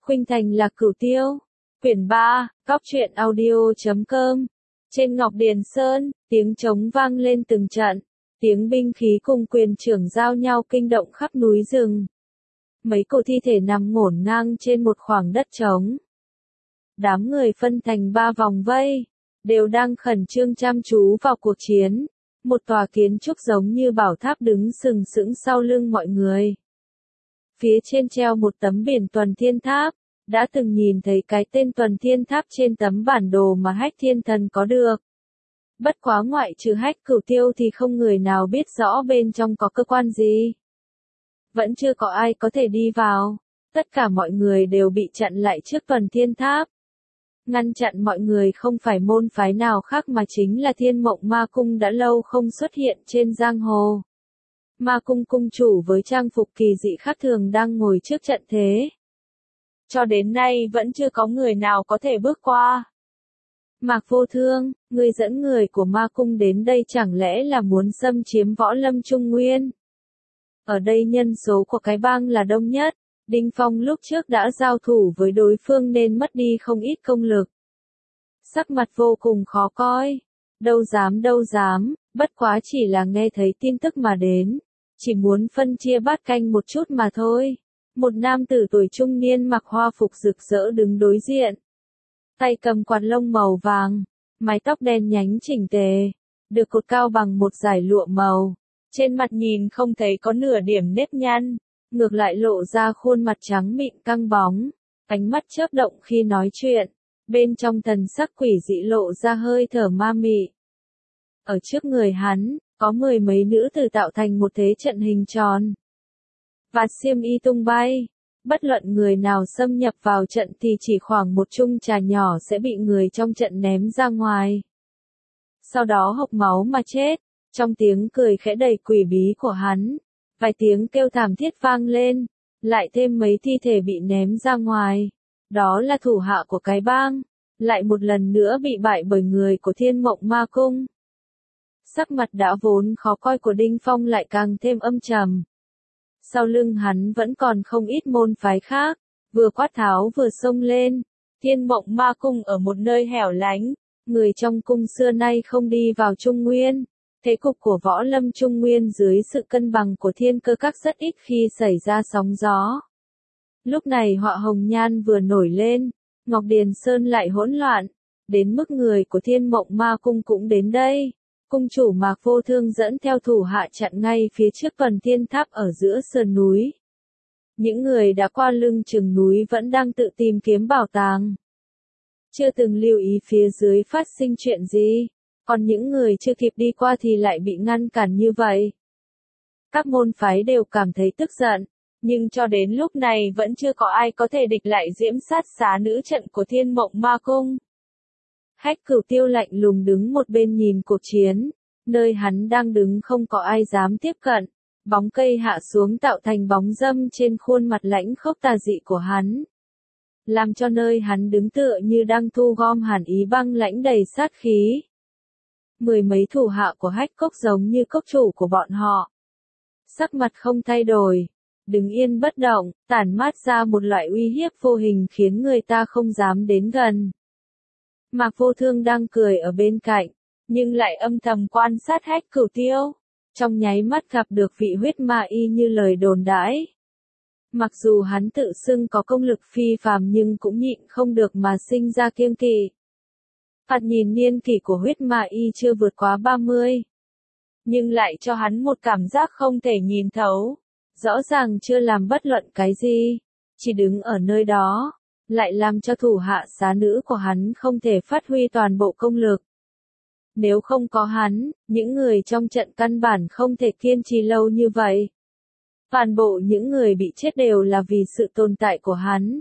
Khuynh Thành Lạc Cửu Tiêu. Quyển 3, Cóc truyện audio.com. Trên Ngọc Điền Sơn, tiếng trống vang lên từng trận. Tiếng binh khí cùng quyền trưởng giao nhau kinh động khắp núi rừng. Mấy cổ thi thể nằm ngổn ngang trên một khoảng đất trống. Đám người phân thành 3 vòng vây, đều đang khẩn trương chăm chú vào cuộc chiến. Một tòa kiến trúc giống như bảo tháp đứng sừng sững sau lưng mọi người. Phía trên treo một tấm biển Tuần Thiên Tháp. Đã từng nhìn thấy cái tên Tuần Thiên Tháp trên tấm bản đồ mà Hách Thiên Thần có được. Bất quá ngoại trừ Hách Cửu Tiêu thì không người nào biết rõ bên trong có cơ quan gì. Vẫn chưa có ai có thể đi vào. Tất cả mọi người đều bị chặn lại trước Tuần Thiên Tháp. Ngăn chặn mọi người không phải môn phái nào khác mà chính là Thiên Mộng Ma Cung đã lâu không xuất hiện trên giang hồ. Ma Cung cung chủ với trang phục kỳ dị khác thường đang ngồi trước trận thế. Cho đến nay vẫn chưa có người nào có thể bước qua. Mạc Vô Thương, người dẫn người của Ma Cung đến đây chẳng lẽ là muốn xâm chiếm Võ Lâm Trung Nguyên? Ở đây nhân số của cái bang là đông nhất. Đinh Phong lúc trước đã giao thủ với đối phương nên mất đi không ít công lực. Sắc mặt vô cùng khó coi. Đâu dám, bất quá chỉ là nghe thấy tin tức mà đến. Chỉ muốn phân chia bát canh một chút mà thôi. Một nam tử tuổi trung niên mặc hoa phục rực rỡ đứng đối diện. Tay cầm quạt lông màu vàng, mái tóc đen nhánh chỉnh tề, được cột cao bằng một dải lụa màu. Trên mặt nhìn không thấy có nửa điểm nếp nhăn, ngược lại lộ ra khuôn mặt trắng mịn căng bóng, ánh mắt chớp động khi nói chuyện, bên trong thần sắc quỷ dị lộ ra hơi thở ma mị. Ở trước người hắn, có 10 mấy nữ tử tạo thành một thế trận hình tròn. Vạt xiêm y tung bay, bất luận người nào xâm nhập vào trận thì chỉ khoảng một chung trà nhỏ sẽ bị người trong trận ném ra ngoài. Sau đó hộc máu mà chết, trong tiếng cười khẽ đầy quỷ bí của hắn, vài tiếng kêu thảm thiết vang lên, lại thêm mấy thi thể bị ném ra ngoài. Đó là thủ hạ của cái bang, lại một lần nữa bị bại bởi người của Thiên Mộng Ma Cung. Sắc mặt đã vốn khó coi của Đinh Phong lại càng thêm âm trầm. Sau lưng hắn vẫn còn không ít môn phái khác, vừa quát tháo vừa xông lên. Thiên Mộng Ma Cung ở một nơi hẻo lánh, người trong cung xưa nay không đi vào Trung Nguyên. Thế cục của Võ Lâm Trung Nguyên dưới sự cân bằng của thiên cơ các rất ít khi xảy ra sóng gió. Lúc này họa hồng nhan vừa nổi lên, Ngọc Điền Sơn lại hỗn loạn, đến mức người của Thiên Mộng Ma Cung cũng đến đây. Cung chủ Mạc Vô Thương dẫn theo thủ hạ chặn ngay phía trước Tuần Thiên Tháp ở giữa sườn núi. Những người đã qua lưng chừng núi vẫn đang tự tìm kiếm bảo tàng. Chưa từng lưu ý phía dưới phát sinh chuyện gì, còn những người chưa kịp đi qua thì lại bị ngăn cản như vậy. Các môn phái đều cảm thấy tức giận, nhưng cho đến lúc này vẫn chưa có ai có thể địch lại diễm sát xá nữ trận của Thiên Mộng Ma Cung. Hách Cửu Tiêu lạnh lùng đứng một bên nhìn cuộc chiến, nơi hắn đang đứng không có ai dám tiếp cận, bóng cây hạ xuống tạo thành bóng râm trên khuôn mặt lãnh khốc tà dị của hắn. Làm cho nơi hắn đứng tựa như đang thu gom hàn ý băng lãnh đầy sát khí. 10 mấy thủ hạ của Hách Cốc giống như cốc chủ của bọn họ. Sắc mặt không thay đổi, đứng yên bất động, tản mát ra một loại uy hiếp vô hình khiến người ta không dám đến gần. Mạc Vô Thương đang cười ở bên cạnh, nhưng lại âm thầm quan sát Hách Cửu Tiêu. Trong nháy mắt gặp được vị huyết ma y như lời đồn đãi. Mặc dù hắn tự xưng có công lực phi phàm nhưng cũng nhịn không được mà sinh ra kiêng kỵ. Phạt nhìn niên kỷ của huyết ma y chưa vượt quá 30. Nhưng lại cho hắn một cảm giác không thể nhìn thấu. Rõ ràng chưa làm bất luận cái gì, chỉ đứng ở nơi đó, lại làm cho thủ hạ xá nữ của hắn không thể phát huy toàn bộ công lực. Nếu không có hắn, những người trong trận căn bản không thể kiên trì lâu như vậy. Toàn bộ những người bị chết đều là vì sự tồn tại của hắn.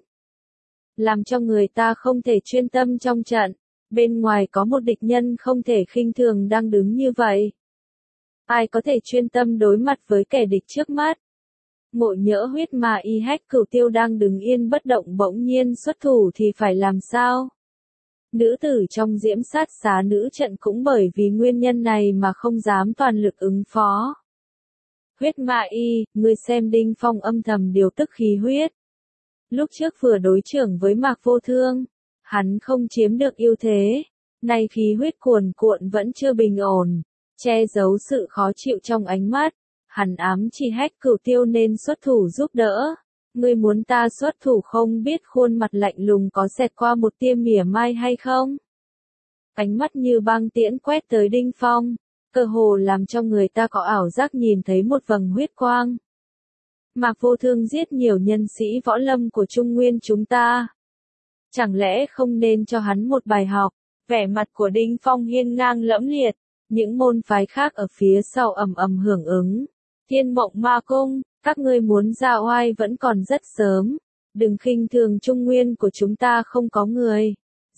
Làm cho người ta không thể chuyên tâm trong trận, bên ngoài có một địch nhân không thể khinh thường đang đứng như vậy. Ai có thể chuyên tâm đối mặt với kẻ địch trước mắt? Ngộ nhỡ huyết ma y Hách Cửu Tiêu đang đứng yên bất động bỗng nhiên xuất thủ thì phải làm sao? Nữ tử trong diễm sát xá nữ trận cũng bởi vì nguyên nhân này mà không dám toàn lực ứng phó. Huyết ma y, ngươi xem Đinh Phong âm thầm điều tức khí huyết. Lúc trước vừa đối chưởng với Mạc Vô Thương, hắn không chiếm được ưu thế, nay khí huyết cuồn cuộn vẫn chưa bình ổn, che giấu sự khó chịu trong ánh mắt, hắn ám chỉ Hách Cửu Tiêu nên xuất thủ giúp đỡ. Ngươi muốn ta xuất thủ không biết khuôn mặt lạnh lùng có xẹt qua một tia mỉa mai hay không? Ánh mắt như băng tiễn quét tới Đinh Phong, cơ hồ làm cho người ta có ảo giác nhìn thấy một vầng huyết quang. Mạc Vô Thương giết nhiều nhân sĩ võ lâm của Trung Nguyên chúng ta. Chẳng lẽ không nên cho hắn một bài học? Vẻ mặt của Đinh Phong hiên ngang lẫm liệt, những môn phái khác ở phía sau ầm ầm hưởng ứng. Thiên Mộng Ma Cung, các ngươi muốn ra oai vẫn còn rất sớm, đừng khinh thường Trung Nguyên của chúng ta không có người.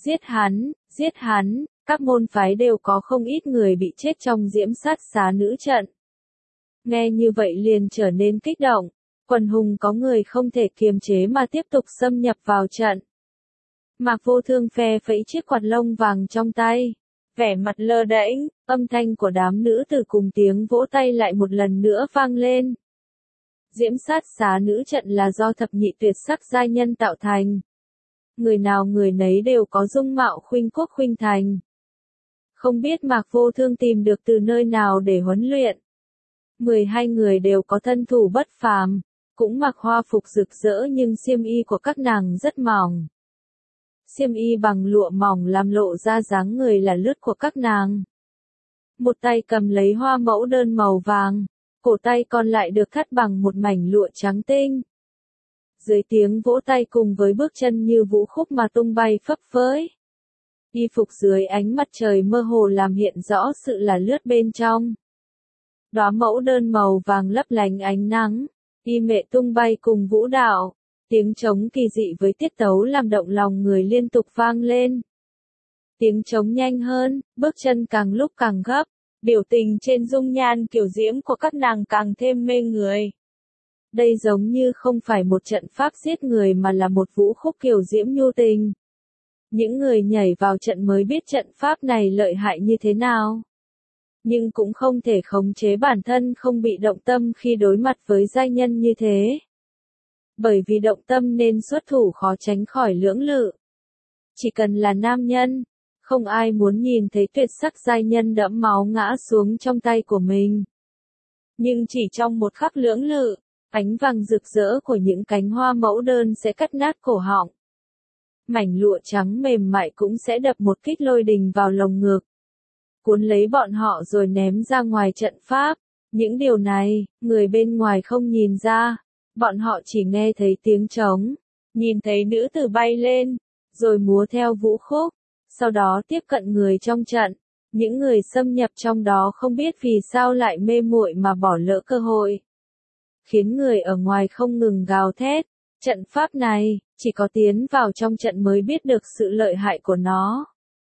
Giết hắn, các môn phái đều có không ít người bị chết trong diễm sát xá nữ trận. Nghe như vậy liền trở nên kích động, quần hùng có người không thể kiềm chế mà tiếp tục xâm nhập vào trận. Mạc Vô Thương phe phẩy chiếc quạt lông vàng trong tay, vẻ mặt lơ đễnh, âm thanh của đám nữ tử cùng tiếng vỗ tay lại một lần nữa vang lên. Diễm sát xá nữ trận là do thập nhị tuyệt sắc giai nhân tạo thành. Người nào người nấy đều có dung mạo khuynh quốc khuynh thành. Không biết Mạc Vô Thương tìm được từ nơi nào để huấn luyện. 12 người đều có thân thủ bất phàm, cũng mặc hoa phục rực rỡ nhưng xiêm y của các nàng rất mỏng. Xiêm y bằng lụa mỏng làm lộ ra dáng người là lướt của các nàng. Một tay cầm lấy hoa mẫu đơn màu vàng, cổ tay còn lại được thắt bằng một mảnh lụa trắng tinh. Dưới tiếng vỗ tay cùng với bước chân như vũ khúc mà tung bay phấp phới. Y phục dưới ánh mặt trời mơ hồ làm hiện rõ sự là lướt bên trong. Đóa mẫu đơn màu vàng lấp lánh ánh nắng, y mệ tung bay cùng vũ đạo, tiếng trống kỳ dị với tiết tấu làm động lòng người liên tục vang lên. Tiếng trống nhanh hơn, bước chân càng lúc càng gấp, biểu tình trên dung nhan kiểu diễm của các nàng càng thêm mê người. Đây giống như không phải một trận pháp giết người mà là một vũ khúc kiểu diễm nhu tình. Những người nhảy vào trận mới biết trận pháp này lợi hại như thế nào. Nhưng cũng không thể khống chế bản thân không bị động tâm khi đối mặt với giai nhân như thế. Bởi vì động tâm nên xuất thủ khó tránh khỏi lưỡng lự. Chỉ cần là nam nhân, không ai muốn nhìn thấy tuyệt sắc giai nhân đẫm máu ngã xuống trong tay của mình. Nhưng chỉ trong một khắc lưỡng lự, ánh vàng rực rỡ của những cánh hoa mẫu đơn sẽ cắt nát cổ họng. Mảnh lụa trắng mềm mại cũng sẽ đập một kích lôi đình vào lồng ngực, cuốn lấy bọn họ rồi ném ra ngoài trận pháp. Những điều này, người bên ngoài không nhìn ra, bọn họ chỉ nghe thấy tiếng trống, nhìn thấy nữ tử bay lên, rồi múa theo vũ khúc, sau đó tiếp cận người trong trận. Những người xâm nhập trong đó không biết vì sao lại mê muội mà bỏ lỡ cơ hội, khiến người ở ngoài không ngừng gào thét. Trận pháp này, chỉ có tiến vào trong trận mới biết được sự lợi hại của nó.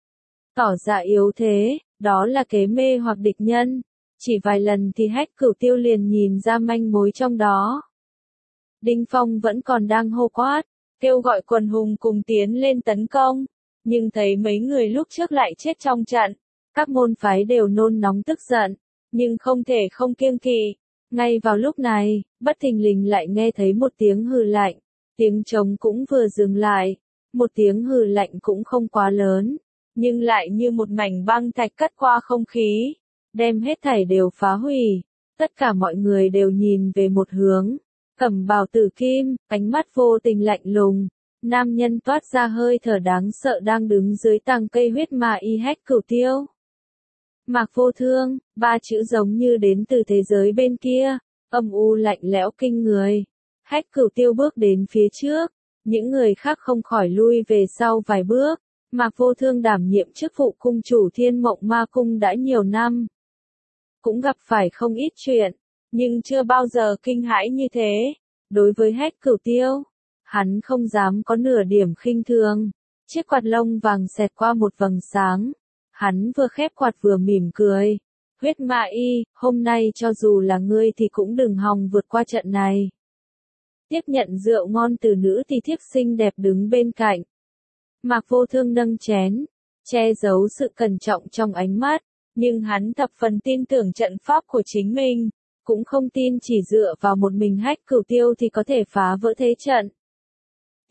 Tỏ ra yếu thế, đó là kế mê hoặc địch nhân. Chỉ vài lần thì Hách Cửu Tiêu liền nhìn ra manh mối trong đó. Đinh Phong vẫn còn đang hô quát, kêu gọi quần hùng cùng tiến lên tấn công. Nhưng thấy mấy người lúc trước lại chết trong trận. Các môn phái đều nôn nóng tức giận, nhưng không thể không kiêng kỵ. Ngay vào lúc này, bất thình lình lại nghe thấy một tiếng hừ lạnh. Tiếng trống cũng vừa dừng lại. Một tiếng hừ lạnh cũng không quá lớn, nhưng lại như một mảnh băng thạch cắt qua không khí, đem hết thảy đều phá hủy. Tất cả mọi người đều nhìn về một hướng. Cẩm bào tử kim, ánh mắt vô tình lạnh lùng. Nam nhân toát ra hơi thở đáng sợ đang đứng dưới tàng cây huyết ma y Hách Cửu Tiêu. Mạc Vô Thương, ba chữ giống như đến từ thế giới bên kia, âm u lạnh lẽo kinh người. Hách Cửu Tiêu bước đến phía trước, những người khác không khỏi lui về sau vài bước. Mạc Vô Thương đảm nhiệm chức vụ cung chủ Thiên Mộng Ma Cung đã nhiều năm. Cũng gặp phải không ít chuyện, nhưng chưa bao giờ kinh hãi như thế. Đối với Hách Cửu Tiêu, hắn không dám có nửa điểm khinh thường. Chiếc quạt lông vàng xẹt qua một vầng sáng. Hắn vừa khép quạt vừa mỉm cười. Huyết Ma Y, hôm nay cho dù là ngươi thì cũng đừng hòng vượt qua trận này. Tiếp nhận rượu ngon từ nữ thì thiếp xinh đẹp đứng bên cạnh. Mạc Vô Thương nâng chén, che giấu sự cẩn trọng trong ánh mắt, nhưng hắn thập phần tin tưởng trận pháp của chính mình, cũng không tin chỉ dựa vào một mình Hách Cửu Tiêu thì có thể phá vỡ thế trận.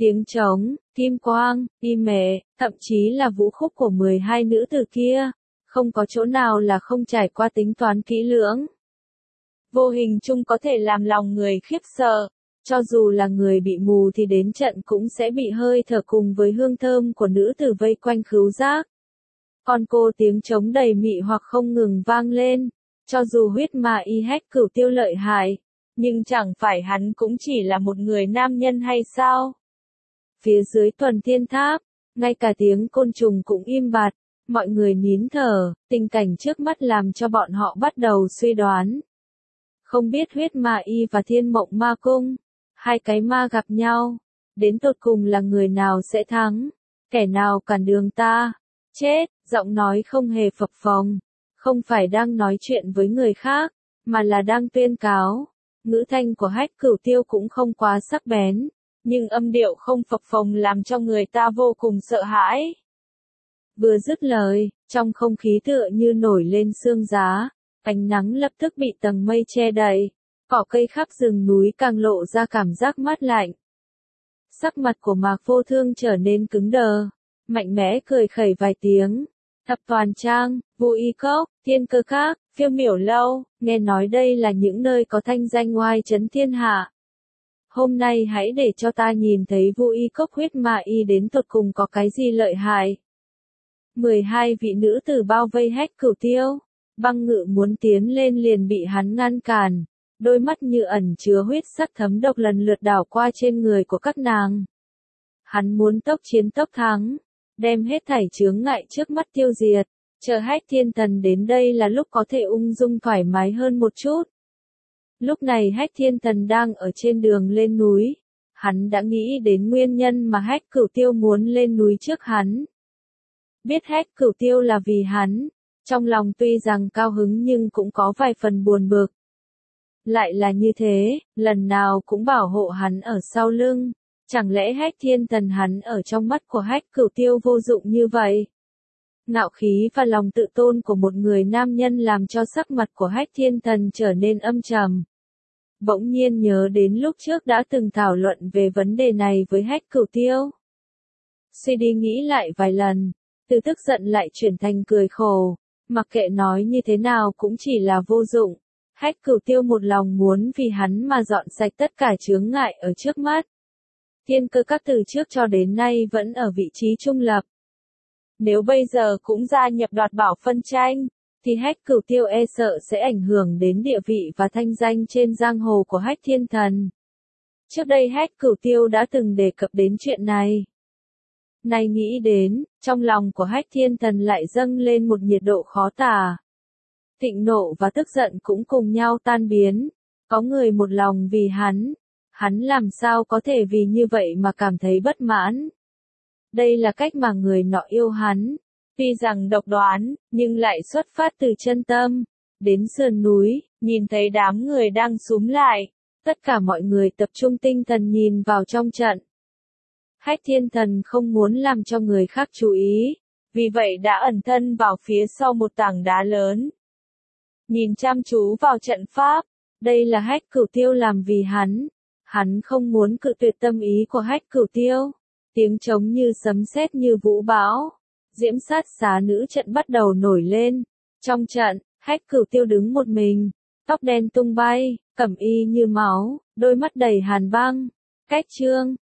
tiếng trống, kim quang, y mẹ, thậm chí là vũ khúc của 12 nữ tử kia, không có chỗ nào là không trải qua tính toán kỹ lưỡng. Vô hình chung có thể làm lòng người khiếp sợ, cho dù là người bị mù thì đến trận cũng sẽ bị hơi thở cùng với hương thơm của nữ tử vây quanh khứu giác. Còn cô tiếng trống đầy mị hoặc không ngừng vang lên, cho dù huyết ma y hách cửu tiêu lợi hại, nhưng chẳng phải hắn cũng chỉ là một người nam nhân hay sao? Phía dưới Tuần Thiên Tháp, ngay cả tiếng côn trùng cũng im bặt, mọi người nín thở, tình cảnh trước mắt làm cho bọn họ bắt đầu suy đoán. Không biết huyết ma y và thiên mộng ma cung, hai cái ma gặp nhau, đến tột cùng là người nào sẽ thắng, kẻ nào cản đường ta, chết, giọng nói không hề phập phồng, không phải đang nói chuyện với người khác, mà là đang tuyên cáo. Ngữ thanh của hách cửu tiêu cũng không quá sắc bén, nhưng âm điệu không phập phồng làm cho người ta vô cùng sợ hãi. Vừa dứt lời, trong không khí tựa như nổi lên sương giá, ánh nắng lập tức bị tầng mây che đậy, cỏ cây khắp rừng núi càng lộ ra cảm giác mát lạnh. Sắc mặt của Mạc Vô Thương trở nên cứng đờ, mạnh mẽ cười khẩy vài tiếng. Thập Toàn Trang, Vô Y Cốc, Thiên Cơ Các, Phiêu Miểu Lâu, nghe nói đây là những nơi có thanh danh oai chấn thiên hạ. Hôm nay hãy để cho ta nhìn thấy Vô Y Cốc huyết ma y đến tột cùng có cái gì lợi hại. 12 vị nữ tử bao vây hách cửu tiêu, Băng Ngự muốn tiến lên liền bị hắn ngăn cản, đôi mắt như ẩn chứa huyết sắc thấm độc lần lượt đảo qua trên người của các nàng. Hắn muốn tốc chiến tốc thắng, đem hết thảy chướng ngại trước mắt tiêu diệt, chờ Hách Thiên Thần đến đây là lúc có thể ung dung thoải mái hơn một chút. Lúc này Hách Thiên Thần đang ở trên đường lên núi, hắn đã nghĩ đến nguyên nhân mà Hách Cửu Tiêu muốn lên núi trước hắn. Biết Hách Cửu Tiêu là vì hắn, trong lòng tuy rằng cao hứng nhưng cũng có vài phần buồn bực. Lại là như thế, lần nào cũng bảo hộ hắn ở sau lưng, chẳng lẽ Hách Thiên Thần hắn ở trong mắt của Hách Cửu Tiêu vô dụng như vậy? Ngạo khí và lòng tự tôn của một người nam nhân làm cho sắc mặt của Hách Thiên Thần trở nên âm trầm. Bỗng nhiên nhớ đến lúc trước đã từng thảo luận về vấn đề này với Hách Cửu Tiêu. Suy đi nghĩ lại vài lần, từ tức giận lại chuyển thành cười khổ, mặc kệ nói như thế nào cũng chỉ là vô dụng. Hách Cửu Tiêu một lòng muốn vì hắn mà dọn sạch tất cả chướng ngại ở trước mắt. Thiên Cơ Các từ trước cho đến nay vẫn ở vị trí trung lập. Nếu bây giờ cũng gia nhập đoạt bảo phân tranh, thì Hách Cửu Tiêu e sợ sẽ ảnh hưởng đến địa vị và thanh danh trên giang hồ của Hách Thiên Thần. Trước đây Hách Cửu Tiêu đã từng đề cập đến chuyện này. Nay nghĩ đến, trong lòng của Hách Thiên Thần lại dâng lên một nhiệt độ khó tả. Thịnh nộ và tức giận cũng cùng nhau tan biến, có người một lòng vì hắn làm sao có thể vì như vậy mà cảm thấy bất mãn. Đây là cách mà người nọ yêu hắn, tuy rằng độc đoán, nhưng lại xuất phát từ chân tâm. Đến sườn núi, nhìn thấy đám người đang xúm lại, tất cả mọi người tập trung tinh thần nhìn vào trong trận. Hách Thiên Thần không muốn làm cho người khác chú ý, vì vậy đã ẩn thân vào phía sau một tảng đá lớn. Nhìn chăm chú vào trận pháp, đây là Hách Cửu Tiêu làm vì hắn không muốn cự tuyệt tâm ý của Hách Cửu Tiêu. Tiếng trống như sấm sét như vũ bão, diễm sát xá nữ trận bắt đầu nổi lên. Trong trận, Hách Cửu Tiêu đứng một mình, tóc đen tung bay, cẩm y như máu, đôi mắt đầy hàn băng. Cách Trương,